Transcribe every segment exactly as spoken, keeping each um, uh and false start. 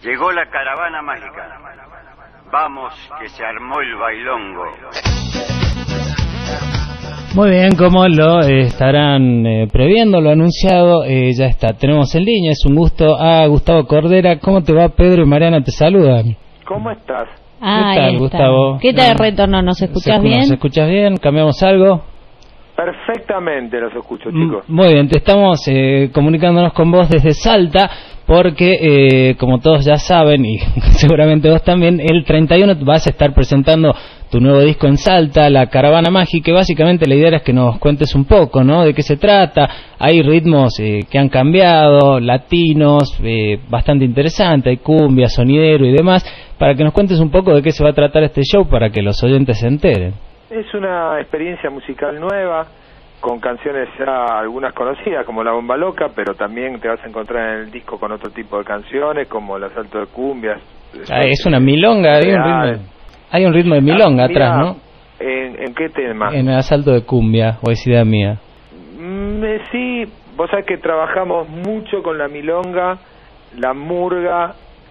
Llegó la caravana mágica. Vamos, que se armó el bailongo. Muy bien, como lo eh, estarán eh, previendo, lo anunciado, eh, ya está. Tenemos en línea, es un gusto, a Gustavo Cordera. ¿Cómo te va? Pedro y Mariana te saludan. ¿Cómo estás? Ah, ¿qué tal, está. Gustavo? ¿Qué tal el retorno? ¿Nos escuchas bien? ¿Nos escuchas bien? ¿Cambiamos algo? Perfectamente los escucho, chicos. Muy bien, te estamos eh, comunicándonos con vos desde Salta, porque eh, como todos ya saben, y seguramente vos también, el treinta y uno vas a estar presentando tu nuevo disco en Salta, La Caravana Mágica, que básicamente la idea es que nos cuentes un poco, ¿no?, de qué se trata. Hay ritmos eh, que han cambiado, latinos, eh, bastante interesante, hay cumbia, sonidero y demás, para que nos cuentes un poco de qué se va a tratar este show, para que los oyentes se enteren. Es una experiencia musical nueva, con canciones ya algunas conocidas, como La Bomba Loca, pero también te vas a encontrar en el disco con otro tipo de canciones, como El Asalto de Cumbias. Ah, es una milonga, hay un ritmo, hay un ritmo de milonga ah, atrás, ¿no? ¿En, ¿En qué tema? En El Asalto de Cumbia, o es idea mía. Mm, eh, sí, vos sabés que trabajamos mucho con la milonga, la murga,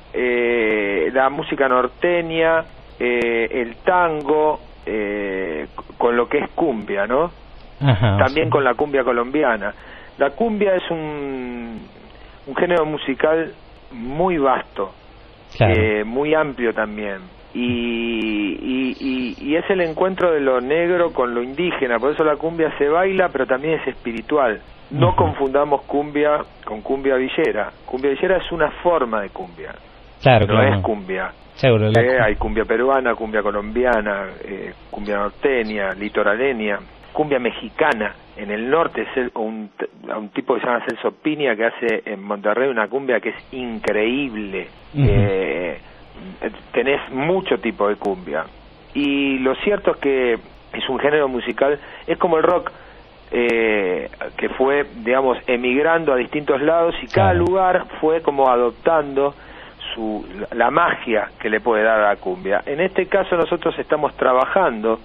eh, la música norteña, eh, el tango, eh, con lo que es cumbia, ¿no? Ajá, también sí. Con la cumbia colombiana. La cumbia es un, un género musical muy vasto, claro. eh, muy amplio también, y, y, y, y es el encuentro de lo negro con lo indígena. Por eso la cumbia se baila, pero también es espiritual. No uh-huh. confundamos cumbia con cumbia villera. Cumbia villera es una forma de cumbia, claro, no claro. es cumbia. Seguro, eh, hay cumbia peruana, cumbia colombiana, eh, cumbia norteña, litoraleña, cumbia mexicana. En el norte es el, un, un tipo que se llama Celso Piña, que hace en Monterrey una cumbia que es increíble. Uh-huh. eh, tenés mucho tipo de cumbia, y lo cierto es que es un género musical, es como el rock, eh, que fue, digamos, emigrando a distintos lados, y cada claro. lugar fue como adoptando su, la magia que le puede dar a la cumbia. En este caso nosotros estamos trabajando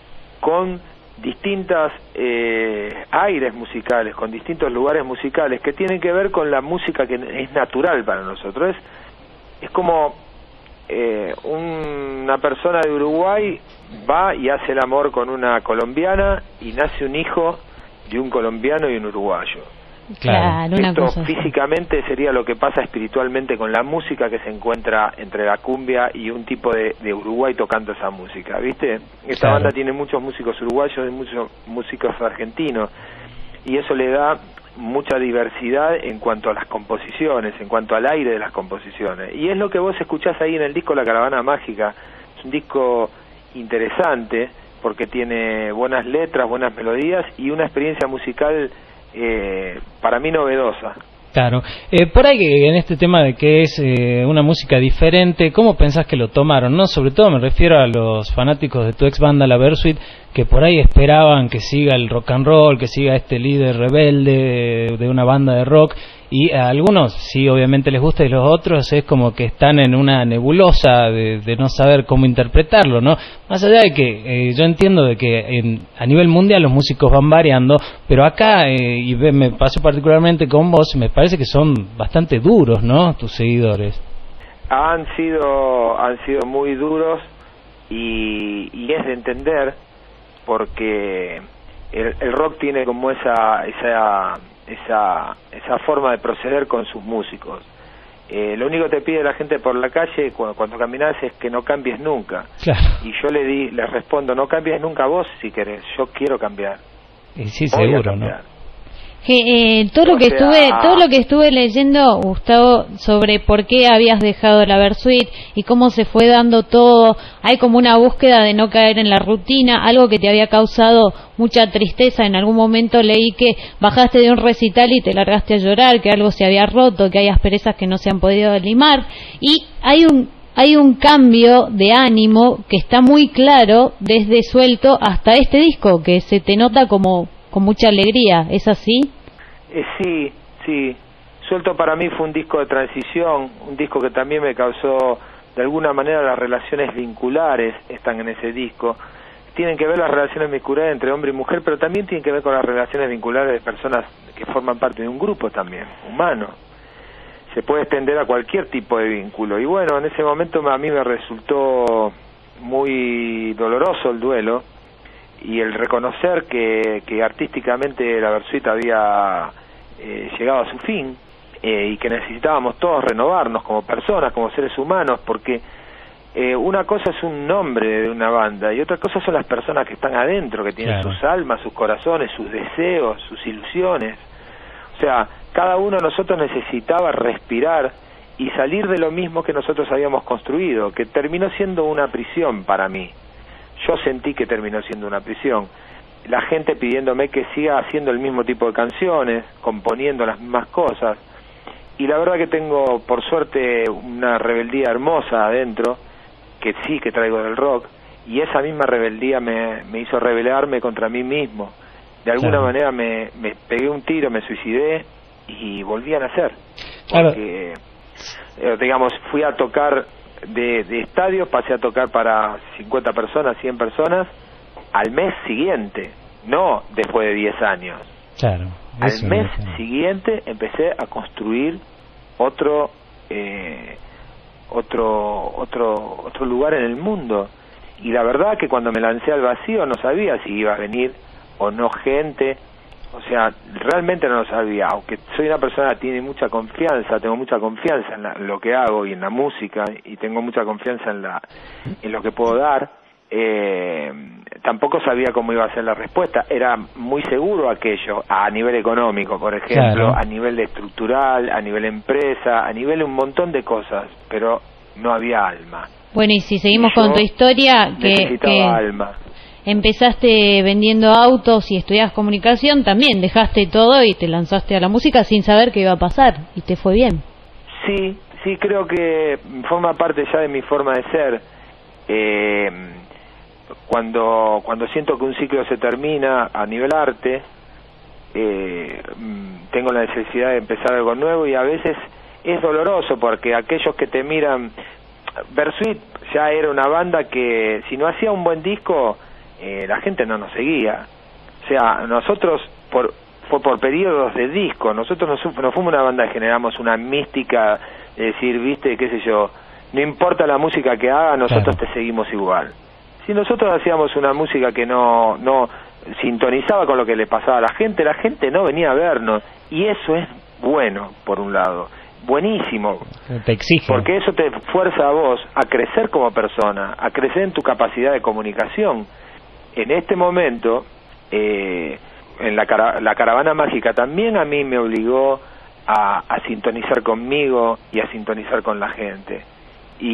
con distintas eh, aires musicales, con distintos lugares musicales que tienen que ver con la música que es natural para nosotros. Es, es como eh, un, una persona de Uruguay va y hace el amor con una colombiana y nace un hijo de un colombiano y un uruguayo. Claro, una Esto cosa físicamente así. Sería lo que pasa espiritualmente con la música que se encuentra entre la cumbia y un tipo de, de Uruguay tocando esa música, ¿viste? Esta claro. banda tiene muchos músicos uruguayos y muchos músicos argentinos, y eso le da mucha diversidad en cuanto a las composiciones, en cuanto al aire de las composiciones, y es lo que vos escuchás ahí en el disco La Caravana Mágica. Es un disco interesante porque tiene buenas letras, buenas melodías y una experiencia musical Eh, para mí novedosa. Claro. Eh, por ahí en este tema de que es eh, una música diferente, ¿cómo pensás que lo tomaron? No, sobre todo me refiero a los fanáticos de tu ex banda La Versuit, que por ahí esperaban que siga el rock and roll, que siga este líder rebelde de, de una banda de rock, y a algunos sí obviamente les gusta, y los otros es como que están en una nebulosa de, de no saber cómo interpretarlo, ¿no? Más allá de que eh, yo entiendo de que en, a nivel mundial los músicos van variando, pero acá, eh, y me pasó particularmente con vos, me parece que son bastante duros, ¿no?, tus seguidores. Han sido, han sido muy duros, y, y es de entender, porque el, el rock tiene como esa esa esa esa forma de proceder con sus músicos. Eh, lo único que te pide la gente por la calle cuando, cuando caminas es que no cambies nunca. Claro. Y yo le di, le respondo, no cambies nunca vos si querés, yo quiero cambiar. Y sí, Voy seguro, a cambiar. ¿no? Que, eh, todo lo o que sea... estuve todo lo que estuve leyendo, Gustavo, sobre por qué habías dejado La Versuit y cómo se fue dando todo, hay como una búsqueda de no caer en la rutina, algo que te había causado mucha tristeza. En algún momento leí que bajaste de un recital y te largaste a llorar, que algo se había roto, que hay asperezas que no se han podido limar, y hay un hay un cambio de ánimo que está muy claro desde Suelto hasta este disco, que se te nota como con mucha alegría. ¿Es así? Eh, sí, sí. Suelto para mí fue un disco de transición, un disco que también me causó, de alguna manera, las relaciones vinculares están en ese disco. Tienen que ver las relaciones vinculares entre hombre y mujer, pero también tienen que ver con las relaciones vinculares de personas que forman parte de un grupo también, humano. se puede extender a cualquier tipo de vínculo. Y bueno, en ese momento a mí me resultó muy doloroso el duelo y el reconocer que, que artísticamente la Versuit había eh, llegado a su fin, eh, y que necesitábamos todos renovarnos como personas, como seres humanos, porque eh, una cosa es un nombre de una banda y otra cosa son las personas que están adentro, que tienen claro. sus almas, sus corazones, sus deseos, sus ilusiones. O sea, cada uno de nosotros necesitaba respirar y salir de lo mismo que nosotros habíamos construido, que terminó siendo una prisión para mí. Yo sentí que terminó siendo una prisión. La gente pidiéndome que siga haciendo el mismo tipo de canciones, componiendo las mismas cosas. Y la verdad que tengo, por suerte, una rebeldía hermosa adentro, que sí que traigo del rock, y esa misma rebeldía me, me hizo rebelarme contra mí mismo. De alguna claro. manera me, me pegué un tiro, me suicidé y volví a nacer. Porque, claro. eh, digamos, fui a tocar de, de estadios, pasé a tocar para cincuenta personas, cien personas, al mes siguiente, no después de diez años. Claro. Al mes siguiente empecé a construir otro, eh, otro, otro, otro lugar en el mundo. Y la verdad que cuando me lancé al vacío no sabía si iba a venir o no gente, o sea, realmente no lo sabía, aunque soy una persona que tiene mucha confianza, tengo mucha confianza en, la, en lo que hago y en la música, y tengo mucha confianza en la en lo que puedo dar, eh, tampoco sabía cómo iba a ser la respuesta. Era muy seguro aquello, a nivel económico, por ejemplo, claro. a nivel estructural, a nivel empresa, a nivel un montón de cosas, pero no había alma. Bueno, y si seguimos y con tu historia, que, necesitaba que... alma. Empezaste vendiendo autos y estudias comunicación, también dejaste todo y te lanzaste a la música sin saber qué iba a pasar, y te fue bien. Sí, sí, creo que forma parte ya de mi forma de ser. Eh, cuando cuando siento que un ciclo se termina a nivel arte, eh, tengo la necesidad de empezar algo nuevo, y a veces es doloroso porque aquellos que te miran... Versuit ya era una banda que si no hacía un buen disco... Eh, la gente no nos seguía. O sea, nosotros por fue por periodos de disco. Nosotros no, no fuimos una banda que generamos una mística de decir, viste, qué sé yo, no importa la música que haga, nosotros claro. te seguimos igual. Si nosotros hacíamos una música que no no sintonizaba con lo que le pasaba a la gente, la gente no venía a vernos, y eso es bueno, por un lado, buenísimo, te exige, porque eso te fuerza a vos a crecer como persona, a crecer en tu capacidad de comunicación. En este momento, eh, en la, cara, la caravana mágica también a mí me obligó a, a sintonizar conmigo y a sintonizar con la gente. Y,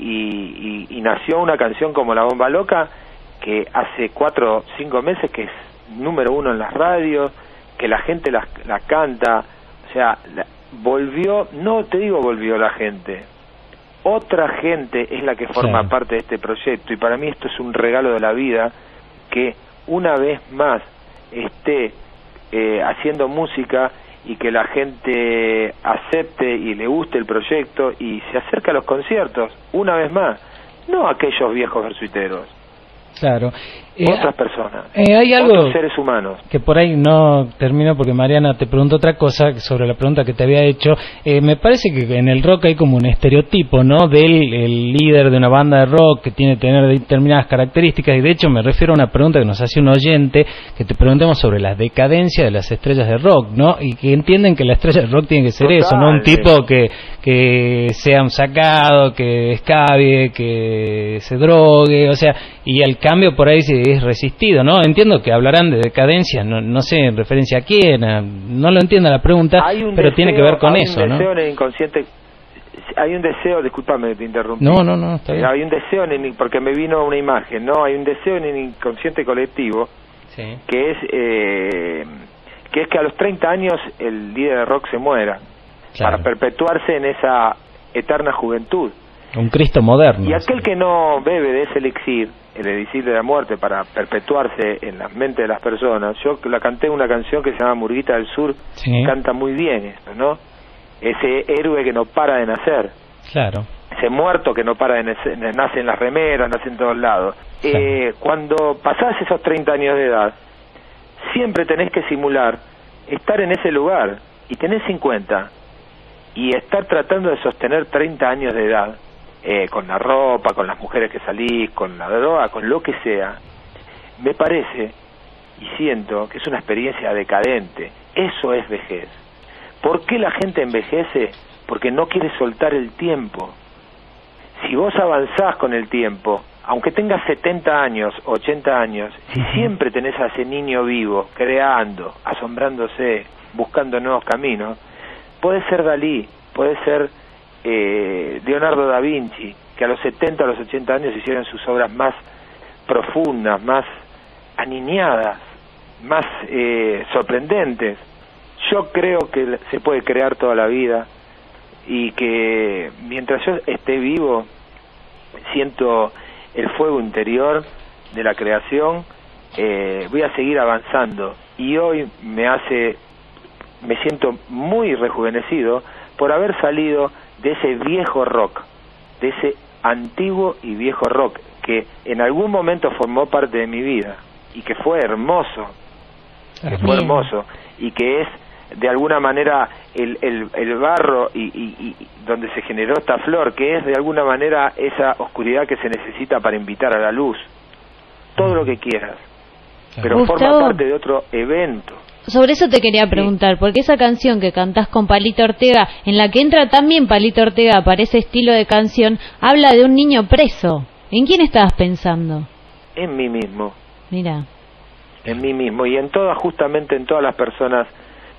y, y, y nació una canción como La Bomba Loca, que hace cuatro o cinco meses que es número uno en las radios, que la gente la, la canta. O sea, la, volvió, no te digo volvió la gente, otra gente es la que forma sí. parte de este proyecto, y para mí esto es un regalo de la vida, que una vez más esté eh, haciendo música y que la gente acepte y le guste el proyecto y se acerque a los conciertos una vez más, no aquellos viejos versuiteros. Claro. Eh, otras personas, eh, hay algo otros seres humanos. Que por ahí no termino porque Mariana te preguntó otra cosa sobre la pregunta que te había hecho. Eh, me parece que en el rock hay como un estereotipo, ¿no? Del el líder de una banda de rock que tiene que tener determinadas características, y de hecho me refiero a una pregunta que nos hace un oyente, que te preguntemos sobre la decadencia de las estrellas de rock, ¿no? Y que entienden que la estrella de rock tiene que ser Total, eso, ¿no? Un tipo que, que sea un sacado, que escabie, que se drogue, o sea, y al cambio por ahí se es resistido, ¿no? Entiendo que hablarán de decadencia, no, no sé en referencia a quién, a, no lo entiendo la pregunta, pero deseo, tiene que ver con hay eso, un deseo ¿no? En el inconsciente, hay un deseo, discúlpame, te interrumpí. No, no, no, está bien. Hay un deseo, en el, porque me vino una imagen, ¿no? Hay un deseo en el inconsciente colectivo, sí. que es eh, que es que a los treinta años el líder de rock se muera, claro. para perpetuarse en esa eterna juventud. Un Cristo moderno. Y aquel que no bebe de ese elixir, el elixir de la muerte, para perpetuarse en la mente de las personas, yo la canté una canción que se llama Murguita del Sur, sí. canta muy bien esto, ¿no? Ese héroe que no para de nacer. Claro. Ese muerto que no para de nacer, nace en las remeras, nace en todos lados. Claro. Eh, cuando pasás esos treinta años de edad, siempre tenés que simular estar en ese lugar, y tenés cincuenta. y estar tratando de sostener treinta años de edad, eh, con la ropa, con las mujeres que salís, con la droga, con lo que sea, me parece y siento que es una experiencia decadente. Eso es vejez. ¿Por qué la gente envejece? Porque no quiere soltar el tiempo. Si vos avanzás con el tiempo, aunque tengas setenta años, ochenta años, si siempre tenés a ese niño vivo, creando, asombrándose, buscando nuevos caminos, puede ser Dalí, puede ser eh, Leonardo da Vinci, que a los setenta, a los ochenta años hicieron sus obras más profundas, más aniñadas, más eh, sorprendentes. Yo creo que se puede crear toda la vida y que mientras yo esté vivo siento el fuego interior de la creación, eh, voy a seguir avanzando, y hoy me hace me siento muy rejuvenecido por haber salido de ese viejo rock, de ese antiguo y viejo rock que en algún momento formó parte de mi vida y que fue hermoso, que fue hermoso y que es de alguna manera el, el, el barro y, y, y donde se generó esta flor, que es de alguna manera esa oscuridad que se necesita para invitar a la luz. Todo lo que quieras, pero Gustavo, forma parte de otro evento. Sobre eso te quería preguntar, sí. Porque esa canción que cantás con Palito Ortega, en la que entra también Palito Ortega para ese estilo de canción, habla de un niño preso. ¿En quién estabas pensando? En mí mismo. Mira. En mí mismo y en todas, justamente en todas las personas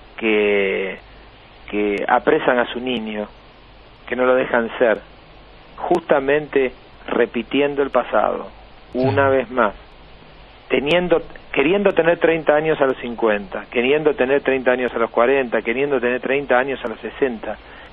que que apresan a su niño, que no lo dejan ser, justamente repitiendo el pasado una vez más, teniendo queriendo tener treinta años a los cincuenta, queriendo tener treinta años a los cuarenta, queriendo tener treinta años a los sesenta.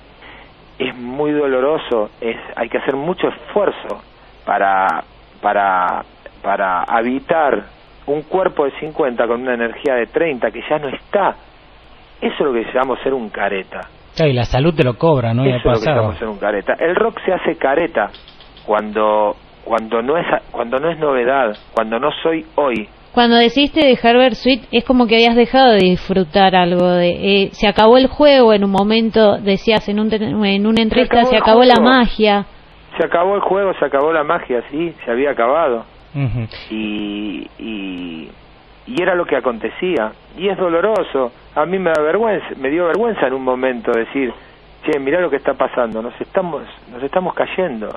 Es muy doloroso, es hay que hacer mucho esfuerzo para para para habitar un cuerpo de cincuenta con una energía de treinta que ya no está. Eso es lo que llamamos ser un careta. Sí, y la salud te lo cobra, ¿no? Eso es lo que llamamos ser un careta. El rock se hace careta cuando cuando no es cuando no es novedad, cuando no soy hoy. Cuando decidiste dejar Versuit es como que habías dejado de disfrutar algo de eh, se acabó el juego en un momento, decías en un en una entrevista, se acabó, se acabó la magia. Se acabó el juego, se acabó la magia, sí, se había acabado. Uh-huh. y, y y era lo que acontecía, y es doloroso. A mí me da vergüenza, me dio vergüenza en un momento decir, che, mirá lo que está pasando, nos estamos nos estamos cayendo,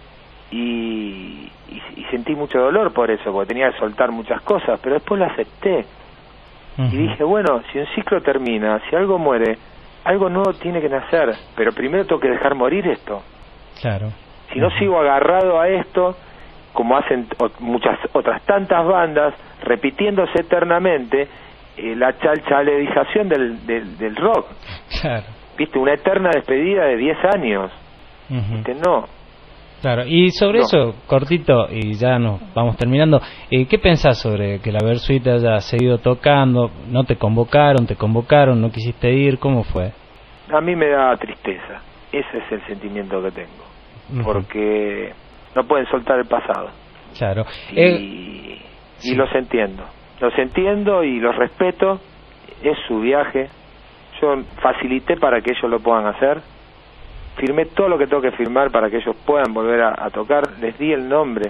y, y, y sentí mucho dolor por eso, porque tenía que soltar muchas cosas, pero después lo acepté. Uh-huh. Y dije, bueno, si un ciclo termina, si algo muere, algo nuevo tiene que nacer, pero primero tengo que dejar morir esto. Claro. Si no uh-huh. sigo agarrado a esto, como hacen muchas otras tantas bandas, repitiéndose eternamente eh, la chalchaledización del, del, del rock. Claro. Viste, una eterna despedida de diez años. Uh-huh. Viste, no. Claro, y sobre no. eso, cortito, y ya nos vamos terminando, eh, ¿qué pensás sobre que la Versuit haya seguido tocando? ¿No te convocaron, te convocaron, no quisiste ir? ¿Cómo fue? A mí me da tristeza, ese es el sentimiento que tengo, uh-huh. porque no pueden soltar el pasado. Claro. Y, eh, y sí. los entiendo, los entiendo y los respeto, es su viaje, yo facilité para que ellos lo puedan hacer, firmé todo lo que tengo que firmar para que ellos puedan volver a, a tocar, les di el nombre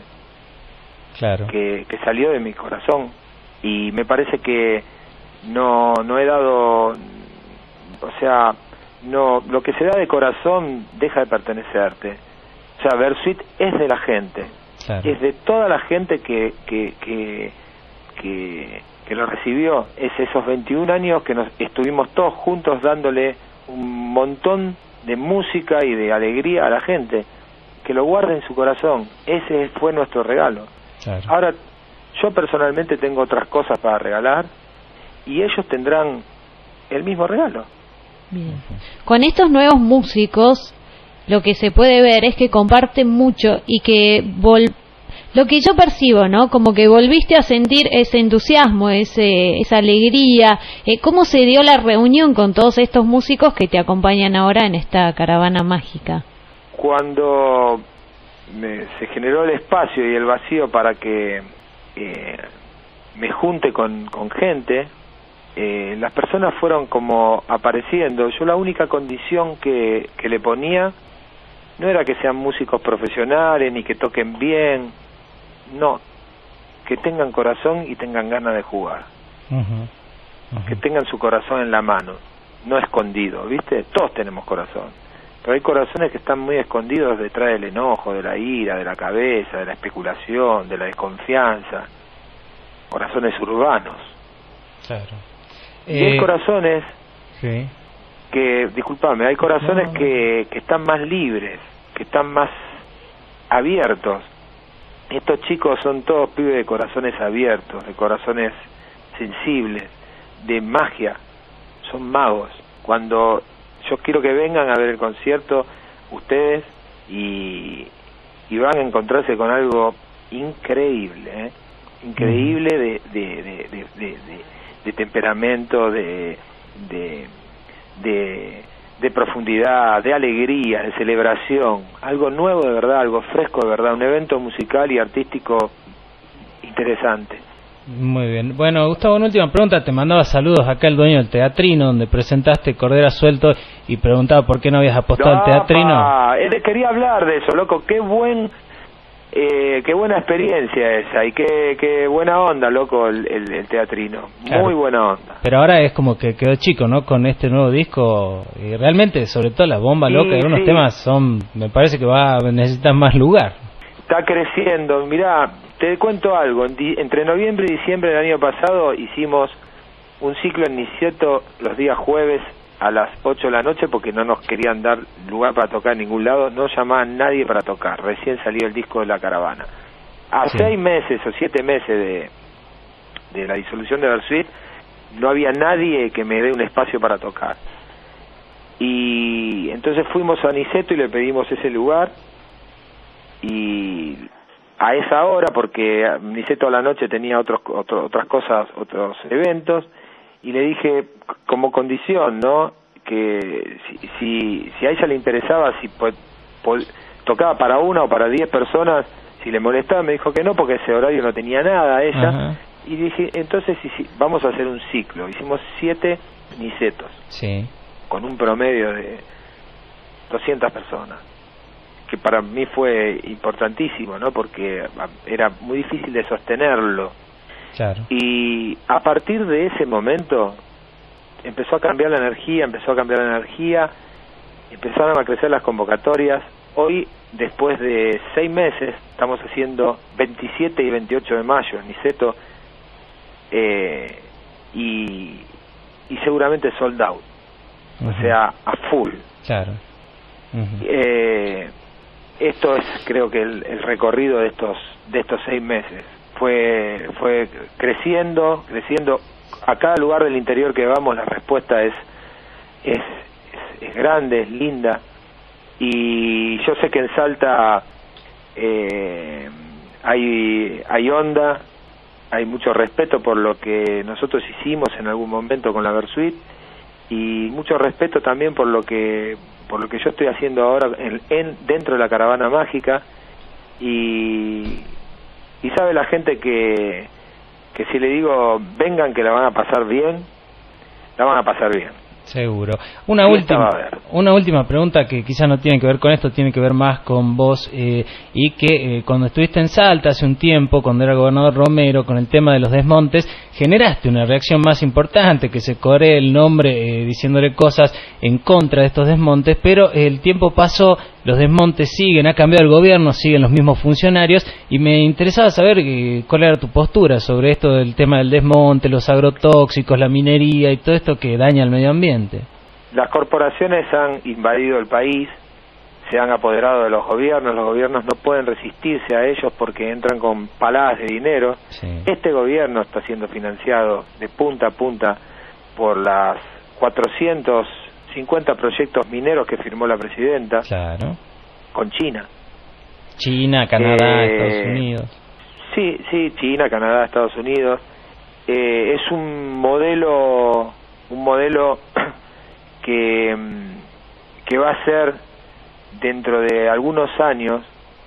claro. que, que salió de mi corazón, y me parece que no no he dado, o sea, no lo que se da de corazón deja de pertenecerte. O sea, Versuit es de la gente, claro. es de toda la gente que que, que que que lo recibió, es esos veintiún años que nos estuvimos todos juntos dándole un montón de música y de alegría a la gente, que lo guarde en su corazón. Ese fue nuestro regalo. Claro. Ahora, yo personalmente tengo otras cosas para regalar y ellos tendrán el mismo regalo. Bien. Con estos nuevos músicos, lo que se puede ver es que comparten mucho y que vol lo que yo percibo, ¿no? Como que volviste a sentir ese entusiasmo, ese, esa alegría. Eh, ¿Cómo se dio la reunión con todos estos músicos que te acompañan ahora en esta caravana mágica? Cuando me, se generó el espacio y el vacío para que eh, me junte con, con gente, eh, las personas fueron como apareciendo. Yo la única condición que, que le ponía no era que sean músicos profesionales ni que toquen bien, no, que tengan corazón y tengan ganas de jugar, uh-huh. Uh-huh. que tengan su corazón en la mano, no escondido, ¿viste? Todos tenemos corazón, pero hay corazones que están muy escondidos detrás del enojo, de la ira, de la cabeza, de la especulación, de la desconfianza, corazones urbanos. Claro. Y hay eh, corazones sí. que, disculpame, hay corazones no, no. que, que están más libres, que están más abiertos. Estos chicos son todos pibes de corazones abiertos, de corazones sensibles, de magia, son magos. Cuando yo quiero que vengan a ver el concierto ustedes y, y van a encontrarse con algo increíble, ¿eh? increíble de, de, de, de, de, de, de temperamento, de, de, de, de profundidad, de alegría, de celebración, algo nuevo de verdad, algo fresco de verdad, un evento musical y artístico interesante. Muy bien. Bueno, Gustavo, una última pregunta. Te mandaba saludos acá el dueño del Teatrino, donde presentaste Cordera Suelto, y preguntaba por qué no habías apostado al Teatrino. Él quería hablar de eso, loco. Qué buen... Eh, qué buena experiencia esa y qué, qué buena onda, loco, el, el, el Teatrino. Claro. Muy buena onda. Pero ahora es como que quedó chico, ¿no? Con este nuevo disco. Y realmente, sobre todo la bomba, sí, loca, algunos sí. temas son, me parece que va necesitan más lugar. Está creciendo. Mirá, te cuento algo. Entre noviembre y diciembre del año pasado hicimos un ciclo en Niceto los días jueves a las ocho de la noche porque no nos querían dar lugar para tocar en ningún lado, no llamaban nadie para tocar, recién salió el disco de La Caravana. A sí. seis meses o siete meses de, de la disolución de Versuit, no había nadie que me dé un espacio para tocar. Y entonces fuimos a Niceto y le pedimos ese lugar, y a esa hora, porque Niceto a la noche tenía otros, otro, otras cosas, otros eventos, y le dije como condición, ¿no?, que si si, si a ella le interesaba, si po, po, tocaba para una o para diez personas, si le molestaba, me dijo que no, porque ese horario no tenía nada ella. Ajá. Y dije, entonces si, si, vamos a hacer un ciclo. Hicimos siete Nicetos, sí, con un promedio de doscientas personas, que para mí fue importantísimo, ¿no?, porque era muy difícil de sostenerlo. Claro. Y a partir de ese momento empezó a cambiar la energía, empezó a cambiar la energía, empezaron a crecer las convocatorias. Hoy, después de seis meses, estamos haciendo veintisiete y veintiocho de mayo en Niceto, eh, y, y seguramente sold out, uh-huh. o sea, a full. Claro. Uh-huh. Eh, esto es, creo que el, el recorrido de estos de estos seis meses. Fue fue creciendo, creciendo. A cada lugar del interior que vamos la respuesta es es, es, es grande, es linda. Y yo sé que en Salta eh, hay hay onda, hay mucho respeto por lo que nosotros hicimos en algún momento con la Versuit, y mucho respeto también por lo que por lo que yo estoy haciendo ahora en, en dentro de la Caravana Mágica. Y Y sabe la gente que, que si le digo vengan que la van a pasar bien, la van a pasar bien. Seguro. Una última, una última pregunta que quizás no tiene que ver con esto, tiene que ver más con vos, eh, y que eh, cuando estuviste en Salta hace un tiempo, cuando era gobernador Romero, con el tema de los desmontes, generaste una reacción más importante, que se coree el nombre eh, diciéndole cosas en contra de estos desmontes, pero el tiempo pasó, los desmontes siguen, ha cambiado el gobierno, siguen los mismos funcionarios, y me interesaba saber eh, cuál era tu postura sobre esto del tema del desmonte, los agrotóxicos, la minería y todo esto que daña al medio ambiente. Las corporaciones han invadido el país, se han apoderado de los gobiernos, los gobiernos no pueden resistirse a ellos porque entran con paladas de dinero. Sí. Este gobierno está siendo financiado de punta a punta por las cuatrocientos cincuenta proyectos mineros que firmó la presidenta. Claro. Con China. China, Canadá, eh, Estados Unidos. Sí, sí, China, Canadá, Estados Unidos. Eh, es un modelo, un modelo que, que va a ser dentro de algunos años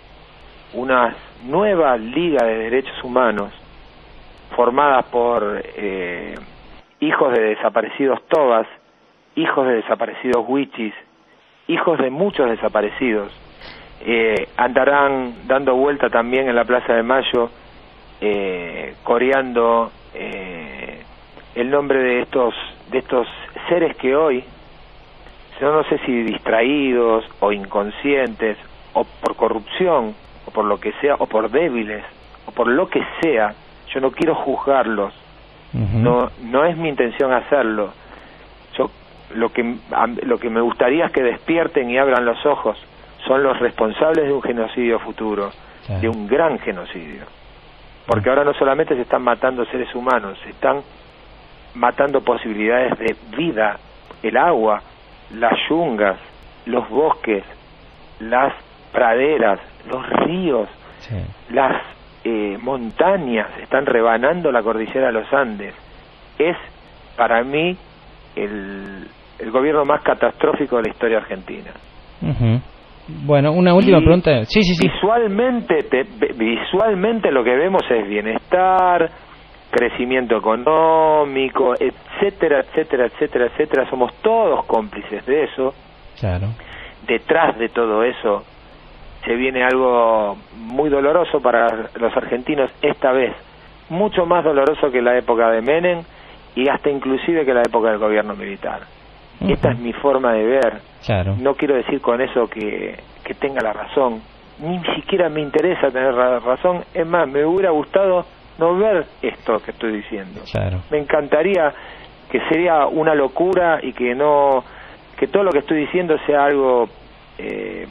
una nueva liga de derechos humanos formada por eh, hijos de desaparecidos Tobas, hijos de desaparecidos Huichis, hijos de muchos desaparecidos, eh, andarán dando vuelta también en la Plaza de Mayo, eh, coreando eh, el nombre de estos de estos seres que hoy, yo no sé si distraídos o inconscientes o por corrupción o por lo que sea o por débiles o por lo que sea, yo no quiero juzgarlos. Uh-huh. no no es mi intención hacerlo. Yo lo que lo que me gustaría es que despierten y abran los ojos. Son los responsables de un genocidio futuro, sí. de un gran genocidio, porque ahora no solamente se están matando seres humanos, se están matando posibilidades de vida, el agua, las yungas, los bosques, las praderas, los ríos, sí. las eh, montañas, están rebanando la cordillera de los Andes. Es para mí el, el gobierno más catastrófico de la historia argentina. Uh-huh. Bueno, una última y pregunta. Sí, sí, sí. Visualmente, te, visualmente lo que vemos es bienestar, crecimiento económico, etcétera, etcétera, etcétera, etcétera. Somos todos cómplices de eso. Claro. Detrás de todo eso se viene algo muy doloroso para los argentinos esta vez, mucho más doloroso que la época de Menem y hasta inclusive que la época del gobierno militar. Uh-huh. Esta es mi forma de ver. Claro. No quiero decir con eso que, que tenga la razón, ni siquiera me interesa tener la razón. Es más, me hubiera gustado no ver esto que estoy diciendo. Claro. Me encantaría que sería una locura y que no, que todo lo que estoy diciendo sea algo, eh,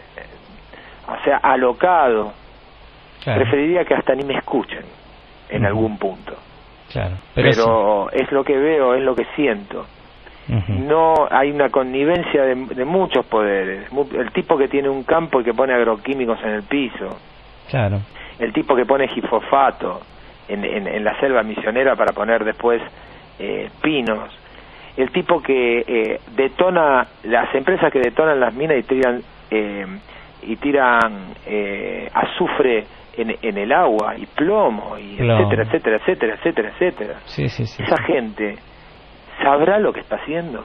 o sea, alocado. Claro. Preferiría que hasta ni me escuchen en uh-huh. algún punto. Claro. Pero, Pero sí. es lo que veo, es lo que siento. Uh-huh. No hay una connivencia de, de muchos poderes. El tipo que tiene un campo y que pone agroquímicos en el piso. Claro. El tipo que pone gifosfato en, en, en la selva misionera para poner después eh, pinos. El tipo que eh, detona, las empresas que detonan las minas y tiran eh, y tiran eh, azufre en, en el agua y plomo y plomo. etcétera, etcétera, etcétera, etcétera, etcétera. Sí, sí, sí. Esa gente ¿sabrá lo que está haciendo?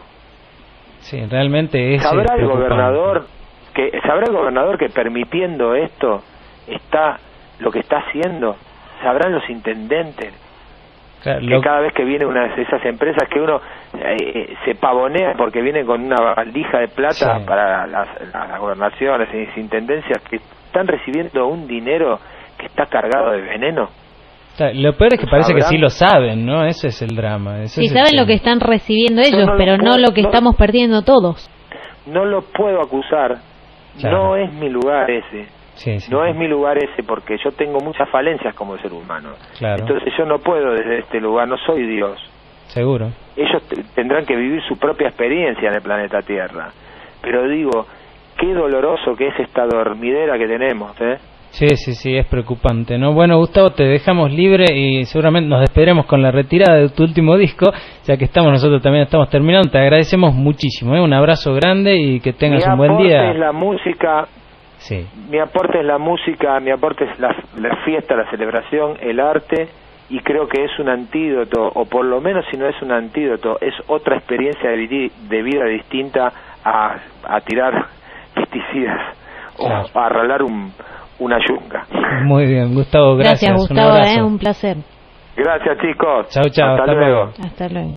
Sí, realmente es. ¿Sabrá el gobernador que sabrá el gobernador que permitiendo esto está lo que está haciendo? ¿Sabrán los intendentes? Claro, que lo... cada vez que viene una de esas empresas que uno eh, se pavonea porque viene con una valija de plata sí. para las, las gobernaciones y las intendencias que están recibiendo un dinero que está cargado de veneno. Lo peor es que parece que sí lo saben, ¿no? Ese es el drama. Ese sí, es saben el lo que están recibiendo ellos, no, no pero puedo, no lo que no, estamos perdiendo todos. No lo puedo acusar. Claro. No es mi lugar ese. Sí, sí, no sí. es mi lugar ese porque yo tengo muchas falencias como ser humano. Claro. Entonces yo no puedo desde este lugar, no soy Dios. Seguro. Ellos t- tendrán que vivir su propia experiencia en el planeta Tierra. Pero digo, qué doloroso que es esta dormidera que tenemos, ¿eh? Sí, sí, sí, es preocupante, ¿no? Bueno, Gustavo, te dejamos libre y seguramente nos despediremos con la retirada de tu último disco, ya que estamos nosotros también estamos terminando. Te agradecemos muchísimo, ¿eh? Un abrazo grande y que tengas mi un buen día. Mi aporte es la música, sí. mi aporte es la música, mi aporte es la, la fiesta, la celebración, el arte, y creo que es un antídoto, o por lo menos si no es un antídoto, es otra experiencia de, vi- de vida distinta a, a tirar pesticidas claro. o a arralar un... una yunga. Muy bien, Gustavo, gracias. Gracias, Gustavo, un, eh, un placer. Gracias, chicos. Chao, chao. Hasta, hasta luego. Hasta luego.